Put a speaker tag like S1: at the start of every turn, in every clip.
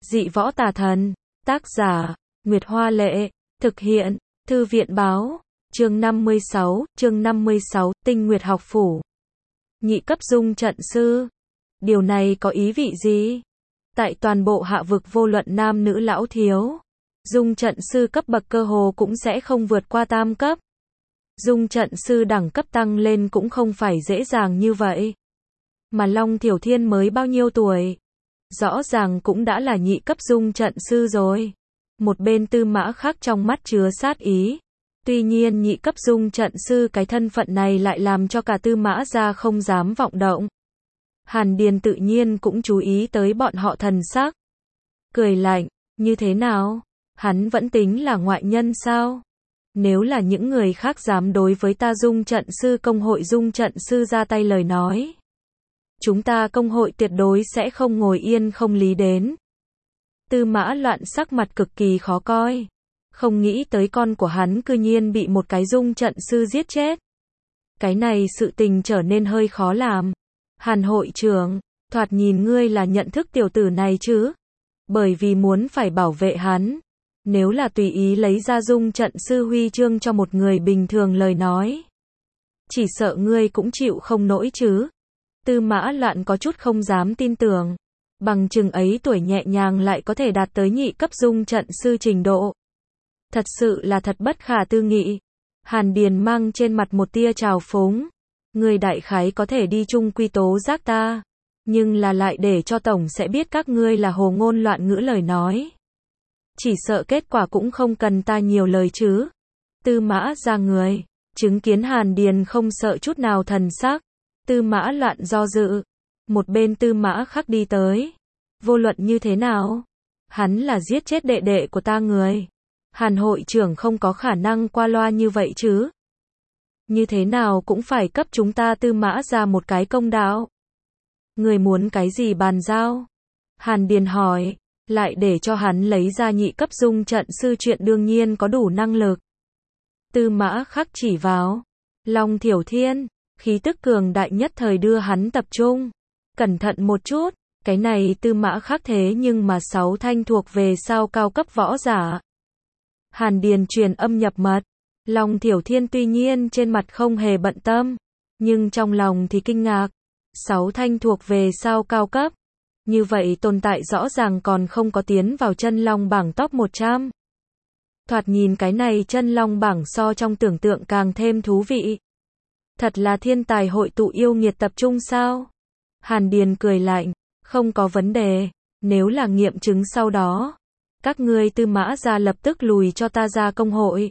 S1: Dị võ tà thần. Tác giả, Nguyệt Hoa Lệ. Thực hiện, Thư viện Báo. Chương 56, Tinh Nguyệt Học Phủ. Nhị cấp dung trận sư. Điều này có ý vị gì? Tại toàn bộ hạ vực vô luận nam nữ lão thiếu, dung trận sư cấp bậc cơ hồ cũng sẽ không vượt qua tam cấp. Dung trận sư đẳng cấp tăng lên cũng không phải dễ dàng như vậy. Mà Long Thiểu Thiên mới bao nhiêu tuổi? Rõ ràng cũng đã là nhị cấp dung trận sư rồi. Một bên Tư Mã Khắc trong mắt chứa sát ý. Tuy nhiên nhị cấp dung trận sư cái thân phận này lại làm cho cả Tư Mã gia không dám vọng động. Hàn Điền tự nhiên cũng chú ý tới bọn họ thần sắc. Cười lạnh, như thế nào? Hắn vẫn tính là ngoại nhân sao? Nếu là những người khác dám đối với ta dung trận sư công hội dung trận sư ra tay lời nói, chúng ta công hội tuyệt đối sẽ không ngồi yên không lý đến. Tư Mã Loạn sắc mặt cực kỳ khó coi. Không nghĩ tới con của hắn cư nhiên bị một cái dung trận sư giết chết. Cái này sự tình trở nên hơi khó làm. Hàn hội trưởng, thoạt nhìn ngươi là nhận thức tiểu tử này chứ? Bởi vì muốn phải bảo vệ hắn. Nếu là tùy ý lấy ra dung trận sư huy chương cho một người bình thường lời nói, chỉ sợ ngươi cũng chịu không nổi chứ. Tư Mã Loạn có chút không dám tin tưởng. Bằng chừng ấy tuổi nhẹ nhàng lại có thể đạt tới nhị cấp dung trận sư trình độ. Thật sự là thật bất khả tư nghị. Hàn Điền mang trên mặt một tia trào phúng. Người đại khái có thể đi chung quy tố giác ta. Nhưng là lại để cho tổng sẽ biết các ngươi là hồ ngôn loạn ngữ lời nói. Chỉ sợ kết quả cũng không cần ta nhiều lời chứ. Tư Mã ra người. Chứng kiến Hàn Điền không sợ chút nào thần sắc. Tư Mã Loạn do dự. Một bên Tư Mã Khắc đi tới. Vô luận như thế nào? Hắn là giết chết đệ đệ của ta người. Hàn hội trưởng không có khả năng qua loa như vậy chứ. Như thế nào cũng phải cấp chúng ta Tư Mã ra một cái công đạo. Người muốn cái gì bàn giao? Hàn Điền hỏi. Lại để cho hắn lấy ra nhị cấp dung trận sư chuyện đương nhiên có đủ năng lực. Tư Mã Khắc chỉ vào Long Thiểu Thiên. Khí tức cường đại nhất thời đưa hắn tập trung. Cẩn thận một chút. Cái này Tư Mã Khắc thế nhưng mà 6 thanh thuộc về sao cao cấp võ giả. Hàn Điền truyền âm nhập mật. Long Thiểu Thiên tuy nhiên trên mặt không hề bận tâm, nhưng trong lòng thì kinh ngạc. 6 thanh thuộc về sao cao cấp. Như vậy tồn tại rõ ràng còn không có tiến vào chân long bảng top 100. Thoạt nhìn cái này chân long bảng so trong tưởng tượng càng thêm thú vị. Thật là thiên tài hội tụ yêu nghiệt tập trung sao? Hàn Điền cười lạnh, không có vấn đề, nếu là nghiệm chứng sau đó, các ngươi Tư Mã ra lập tức lùi cho ta ra công hội.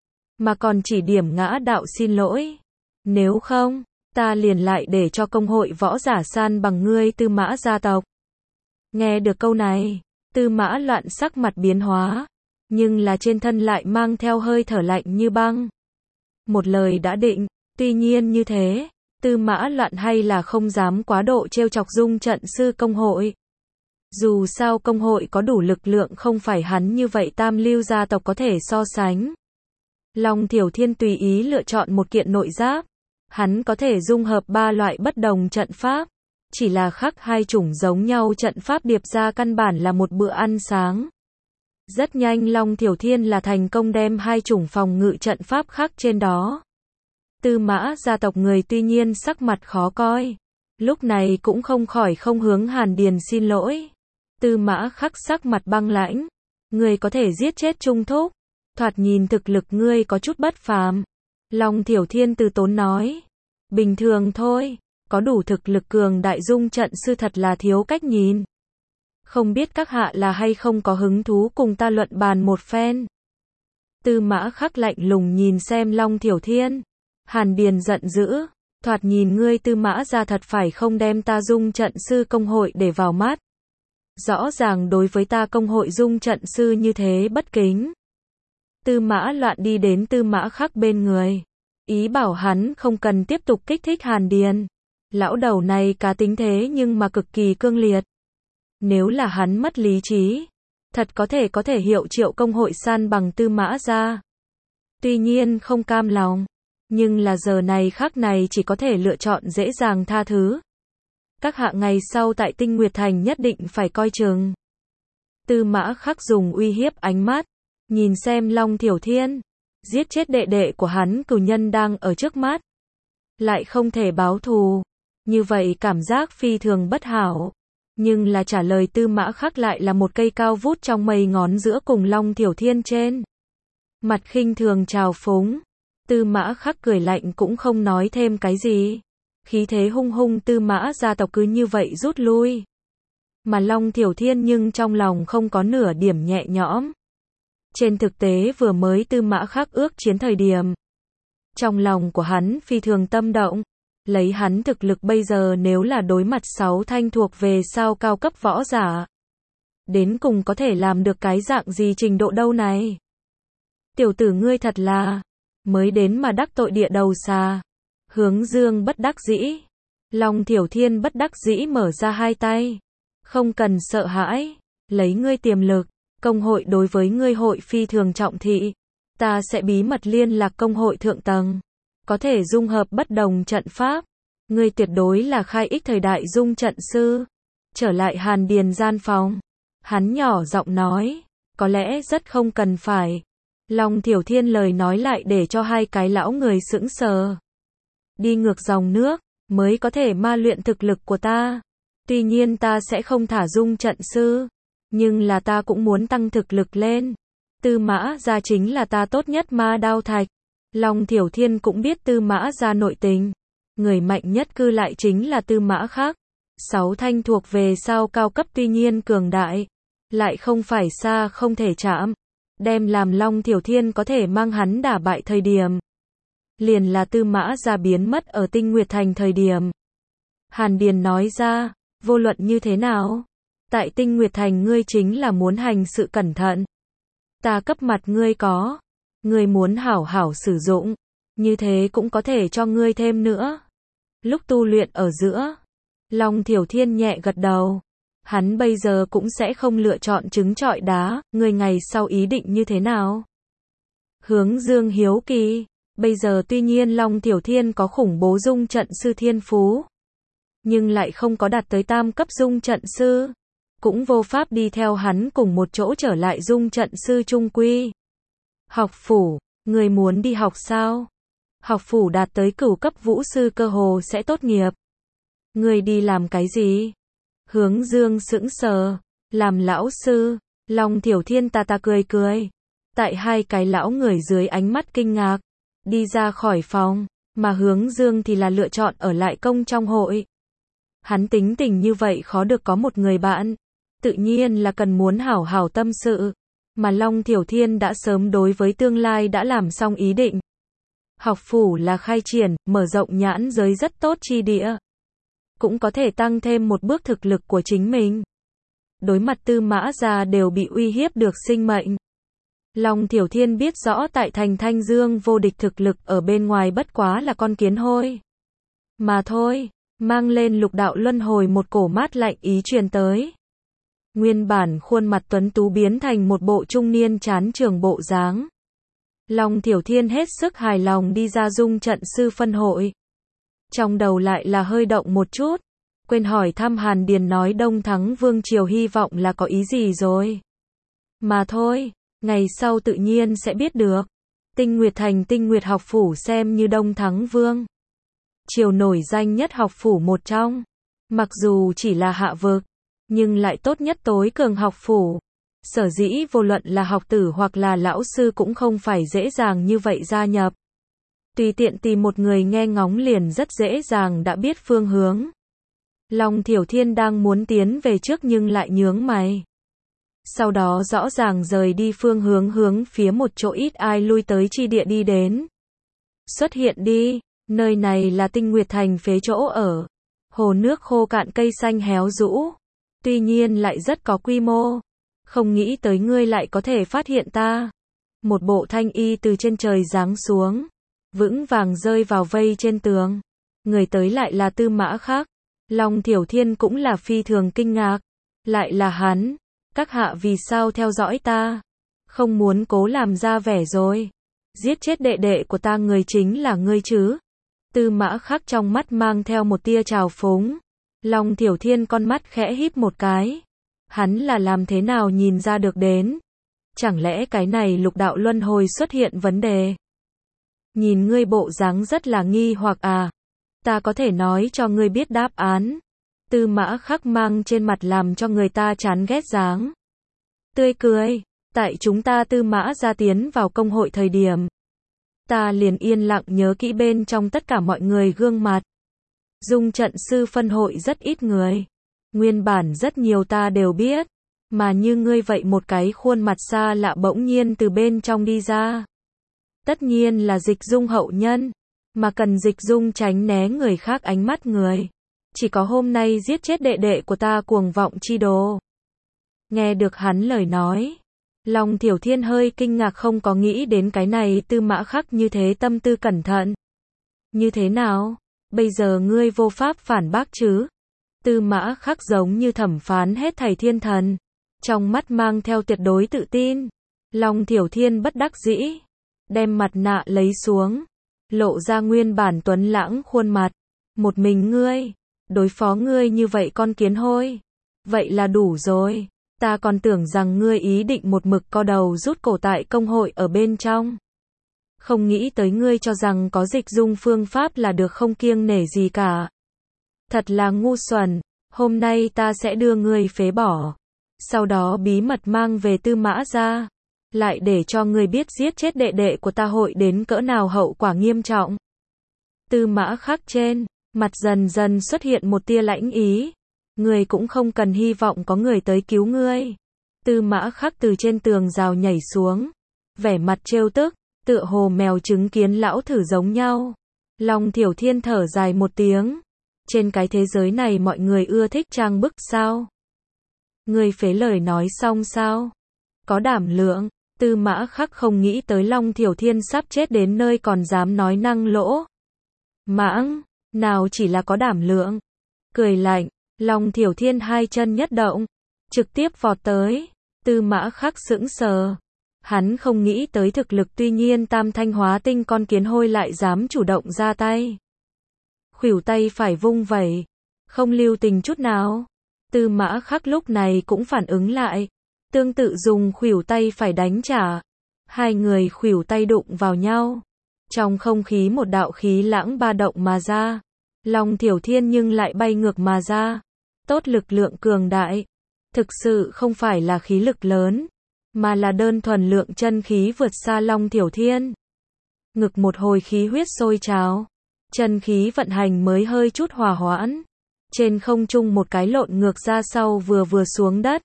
S1: Mà còn chỉ điểm ngã đạo xin lỗi. Nếu không, ta liền lại để cho công hội võ giả san bằng ngươi Tư Mã gia tộc. Nghe được câu này, Tư Mã Loạn sắc mặt biến hóa, nhưng là trên thân lại mang theo hơi thở lạnh như băng. Một lời đã định, tuy nhiên như thế, Tư Mã Loạn hay là không dám quá độ trêu chọc dung trận sư công hội. Dù sao công hội có đủ lực lượng không phải hắn như vậy tam lưu gia tộc có thể so sánh. Long Thiểu Thiên tùy ý lựa chọn một kiện nội giáp. Hắn có thể dung hợp 3 loại bất đồng trận pháp. Chỉ là khắc hai chủng giống nhau trận pháp điệp ra căn bản là một bữa ăn sáng. Rất nhanh Long Thiểu Thiên là thành công đem 2 chủng phòng ngự trận pháp khắc trên đó. Tư Mã gia tộc người tuy nhiên sắc mặt khó coi. Lúc này cũng không khỏi không hướng Hàn Điền xin lỗi. Tư Mã Khắc sắc mặt băng lãnh. Người có thể giết chết Trung Thúc. Thoạt nhìn thực lực ngươi có chút bất phàm. Long Thiểu Thiên từ tốn nói. Bình thường thôi. Có đủ thực lực cường đại dung trận sư thật là thiếu cách nhìn. Không biết các hạ là hay không có hứng thú cùng ta luận bàn một phen. Tư Mã Khắc lạnh lùng nhìn xem Long Thiểu Thiên. Hàn Điền giận dữ. Thoạt nhìn ngươi Tư Mã ra thật phải không đem ta dung trận sư công hội để vào mắt. Rõ ràng đối với ta công hội dung trận sư như thế bất kính. Tư Mã Loạn đi đến Tư Mã Khắc bên người. Ý bảo hắn không cần tiếp tục kích thích Hàn Điền. Lão đầu này cá tính thế nhưng mà cực kỳ cương liệt. Nếu là hắn mất lý trí, thật có thể hiệu triệu công hội san bằng Tư Mã ra. Tuy nhiên không cam lòng. Nhưng là giờ này khắc này chỉ có thể lựa chọn dễ dàng tha thứ. Các hạ ngày sau tại Tinh Nguyệt Thành nhất định phải coi chừng. Tư Mã Khắc dùng uy hiếp ánh mắt, nhìn xem Long Thiểu Thiên, giết chết đệ đệ của hắn cừu nhân đang ở trước mắt, lại không thể báo thù, như vậy cảm giác phi thường bất hảo. Nhưng là trả lời Tư Mã Khắc lại là một cây cao vút trong mây ngón giữa cùng Long Thiểu Thiên trên. Mặt khinh thường trào phúng, Tư Mã Khắc cười lạnh cũng không nói thêm cái gì. Khí thế hung hung Tư Mã gia tộc cứ như vậy rút lui. Mà Long Thiểu Thiên nhưng trong lòng không có nửa điểm nhẹ nhõm. Trên thực tế vừa mới Tư Mã Khắc ước chiến thời điểm, trong lòng của hắn phi thường tâm động. Lấy hắn thực lực bây giờ nếu là đối mặt 6 thanh thuộc về sao cao cấp võ giả, đến cùng có thể làm được cái dạng gì trình độ đâu này. Tiểu tử ngươi thật là, mới đến mà đắc tội địa đầu xà. Hướng Dương bất đắc dĩ. Long Thiểu Thiên bất đắc dĩ mở ra hai tay. Không cần sợ hãi, lấy ngươi tiềm lực, công hội đối với ngươi hội phi thường trọng thị. Ta sẽ bí mật liên lạc công hội thượng tầng, có thể dung hợp bất đồng trận pháp. Ngươi tuyệt đối là khai ích thời đại dung trận sư. Trở lại Hàn Điền gian phòng, hắn nhỏ giọng nói, có lẽ rất không cần phải. Long Thiểu Thiên lời nói lại để cho hai cái lão người sững sờ. Đi ngược dòng nước, mới có thể ma luyện thực lực của ta. Tuy nhiên ta sẽ không thả dung trận sư, nhưng là ta cũng muốn tăng thực lực lên. Tư Mã gia chính là ta tốt nhất ma đao thạch. Long Thiểu Thiên cũng biết Tư Mã gia nội tình. Người mạnh nhất cư lại chính là Tư Mã Khắc. 6 thanh thuộc về sao cao cấp tuy nhiên cường đại, lại không phải xa không thể chạm. Đem làm Long Thiểu Thiên có thể mang hắn đả bại thời điểm, liền là Tư Mã gia biến mất ở Tinh Nguyệt Thành thời điểm. Hàn Điền nói ra, vô luận như thế nào, tại Tinh Nguyệt Thành ngươi chính là muốn hành sự cẩn thận. Ta cấp mặt ngươi có, ngươi muốn hảo hảo sử dụng, như thế cũng có thể cho ngươi thêm nữa. Lúc tu luyện ở giữa, Long Thiểu Thiên nhẹ gật đầu. Hắn bây giờ cũng sẽ không lựa chọn trứng trọi đá, ngươi ngày sau ý định như thế nào? Hướng Dương hiếu kỳ, bây giờ tuy nhiên Long Thiểu Thiên có khủng bố dung trận sư thiên phú, nhưng lại không có đạt tới tam cấp dung trận sư, cũng vô pháp đi theo hắn cùng một chỗ trở lại dung trận sư trung quy. Học phủ, người muốn đi học sao? Học phủ đạt tới cửu cấp vũ sư cơ hồ sẽ tốt nghiệp. Người đi làm cái gì? Hướng Dương sững sờ, làm lão sư. Long Thiểu Thiên ta cười cười. Tại hai cái lão người dưới ánh mắt kinh ngạc, đi ra khỏi phòng, mà Hướng Dương thì là lựa chọn ở lại công trong hội. Hắn tính tình như vậy khó được có một người bạn, tự nhiên là cần muốn hảo hảo tâm sự, mà Long Thiểu Thiên đã sớm đối với tương lai đã làm xong ý định. Học phủ là khai triển, mở rộng nhãn giới rất tốt chi địa, cũng có thể tăng thêm một bước thực lực của chính mình. Đối mặt Tư Mã gia đều bị uy hiếp được sinh mệnh. Long Thiểu Thiên biết rõ tại thành Thanh Dương vô địch thực lực ở bên ngoài bất quá là con kiến hôi mà thôi, mang lên lục đạo luân hồi một cổ mát lạnh ý truyền tới. Nguyên bản khuôn mặt tuấn tú biến thành một bộ trung niên chán trường bộ dáng. Long Thiểu Thiên hết sức hài lòng đi ra dung trận sư phân hội. Trong đầu lại là hơi động một chút, quên hỏi thăm Hàn Điền nói Đông Thắng Vương Triều hy vọng là có ý gì rồi. Mà thôi, ngày sau tự nhiên sẽ biết được. Tinh Nguyệt Thành Tinh Nguyệt học phủ xem như Đông Thắng Vương Triều nổi danh nhất học phủ một trong. Mặc dù chỉ là hạ vực, nhưng lại tốt nhất tối cường học phủ. Sở dĩ vô luận là học tử hoặc là lão sư cũng không phải dễ dàng như vậy gia nhập. Tùy tiện tìm một người nghe ngóng liền rất dễ dàng đã biết phương hướng. Long Thiểu Thiên đang muốn tiến về trước nhưng lại nhướng mày. Sau đó rõ ràng rời đi phương hướng phía một chỗ ít ai lui tới chi địa đi đến. Xuất hiện đi, nơi này là Tinh Nguyệt Thành phế chỗ ở. Hồ nước khô cạn cây xanh héo rũ. Tuy nhiên lại rất có quy mô. Không nghĩ tới ngươi lại có thể phát hiện ta. Một bộ thanh y từ trên trời giáng xuống, vững vàng rơi vào vây trên tường. Người tới lại là Tư Mã Khắc. Long Thiểu Thiên cũng là phi thường kinh ngạc. Lại là hắn. Các hạ vì sao theo dõi ta? Không muốn cố làm ra vẻ rồi. Giết chết đệ đệ của ta người chính là ngươi chứ? Tư Mã Khắc trong mắt mang theo một tia trào phúng. Long Thiểu Thiên con mắt khẽ híp một cái. Hắn là làm thế nào nhìn ra được đến? Chẳng lẽ cái này lục đạo luân hồi xuất hiện vấn đề? Nhìn ngươi bộ dáng rất là nghi hoặc à? Ta có thể nói cho ngươi biết đáp án. Tư Mã Khắc mang trên mặt làm cho người ta chán ghét dáng tươi cười. Tại chúng ta Tư Mã gia tiến vào công hội thời điểm, ta liền yên lặng nhớ kỹ bên trong tất cả mọi người gương mặt. Dung trận sư phân hội rất ít người. Nguyên bản rất nhiều ta đều biết. Mà như ngươi vậy một cái khuôn mặt xa lạ bỗng nhiên từ bên trong đi ra. Tất nhiên là Dịch Dung hậu nhân. Mà cần Dịch Dung tránh né người khác ánh mắt người. Chỉ có hôm nay giết chết đệ đệ của ta cuồng vọng chi đồ. Nghe được hắn lời nói, Long Tiểu Thiên hơi kinh ngạc, không có nghĩ đến cái này Tư Mã Khắc như thế tâm tư cẩn thận. Như thế nào? Bây giờ ngươi vô pháp phản bác chứ? Tư Mã Khắc giống như thẩm phán hết thảy thiên thần, trong mắt mang theo tuyệt đối tự tin. Long Tiểu Thiên bất đắc dĩ, đem mặt nạ lấy xuống, lộ ra nguyên bản tuấn lãng khuôn mặt. Một mình ngươi, đối phó ngươi như vậy con kiến hôi, vậy là đủ rồi. Ta còn tưởng rằng ngươi ý định một mực co đầu rút cổ tại công hội ở bên trong. Không nghĩ tới ngươi cho rằng có Dịch Dung phương pháp là được, không kiêng nể gì cả. Thật là ngu xuẩn, hôm nay ta sẽ đưa ngươi phế bỏ. Sau đó bí mật mang về Tư Mã gia, lại để cho ngươi biết giết chết đệ đệ của ta hội đến cỡ nào hậu quả nghiêm trọng. Tư Mã Khắc trên mặt dần dần xuất hiện một tia lãnh ý. Ngươi cũng không cần hy vọng có người tới cứu ngươi. Tư Mã Khắc từ trên tường rào nhảy xuống, vẻ mặt trêu tức, tựa hồ mèo chứng kiến lão thử giống nhau. Long Tiểu Thiên thở dài một tiếng. Trên cái thế giới này mọi người ưa thích trang bức sao? Ngươi phế lời nói xong sao? Có đảm lượng. Tư Mã Khắc không nghĩ tới Long Tiểu Thiên sắp chết đến nơi còn dám nói năng lỗ mãng, nào chỉ là có đảm lượng. Cười lạnh, Long Tiểu Thiên hai chân nhất động, trực tiếp vọt tới. Tư Mã Khắc sững sờ. Hắn không nghĩ tới thực lực tuy nhiên tam thanh hóa tinh con kiến hôi lại dám chủ động ra tay. Khuỷu tay phải vung vẩy, không lưu tình chút nào. Tư Mã Khắc lúc này cũng phản ứng lại, tương tự dùng khuỷu tay phải đánh trả. Hai người khuỷu tay đụng vào nhau. Trong không khí một đạo khí lãng ba động mà ra. Long Tiểu Thiên nhưng lại bay ngược mà ra. Tốt lực lượng cường đại. Thực sự không phải là khí lực lớn, mà là đơn thuần lượng chân khí vượt xa Long Tiểu Thiên. Ngực một hồi khí huyết sôi trào. Chân khí vận hành mới hơi chút hòa hoãn. Trên không trung một cái lộn ngược ra sau vừa xuống đất.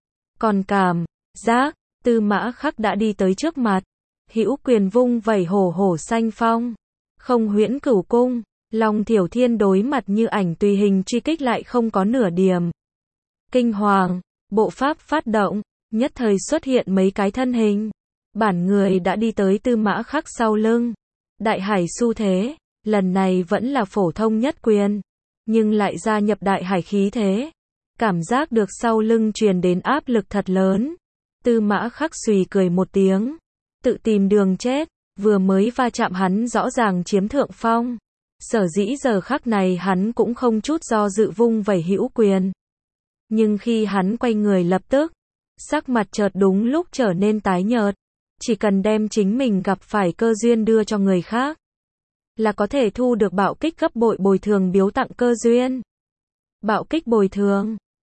S1: Còn cảm giác, Tư Mã Khắc đã đi tới trước mặt. Hữu quyền vung vẩy hổ hổ xanh phong. Không huyễn cửu cung. Long Tiểu Thiên đối mặt như ảnh tùy hình truy kích lại không có nửa điểm kinh hoàng. Bộ pháp phát động, nhất thời xuất hiện mấy cái thân hình. Bản người đã đi tới Tư Mã Khắc sau lưng. Đại hải xu thế, lần này vẫn là phổ thông nhất quyền, nhưng lại gia nhập đại hải khí thế. Cảm giác được sau lưng truyền đến áp lực thật lớn. Tư Mã Khắc xùy cười một tiếng, tự tìm đường chết. Vừa mới va chạm hắn rõ ràng chiếm thượng phong. Sở dĩ giờ khắc này hắn cũng không chút do dự vung vẩy hữu quyền. Nhưng khi hắn quay người lập tức, sắc mặt chợt đúng lúc trở nên tái nhợt. Chỉ cần đem chính mình gặp phải cơ duyên đưa cho người khác, là có thể thu được bạo kích gấp bội bồi thường biếu tặng cơ duyên. Bạo kích bồi thường.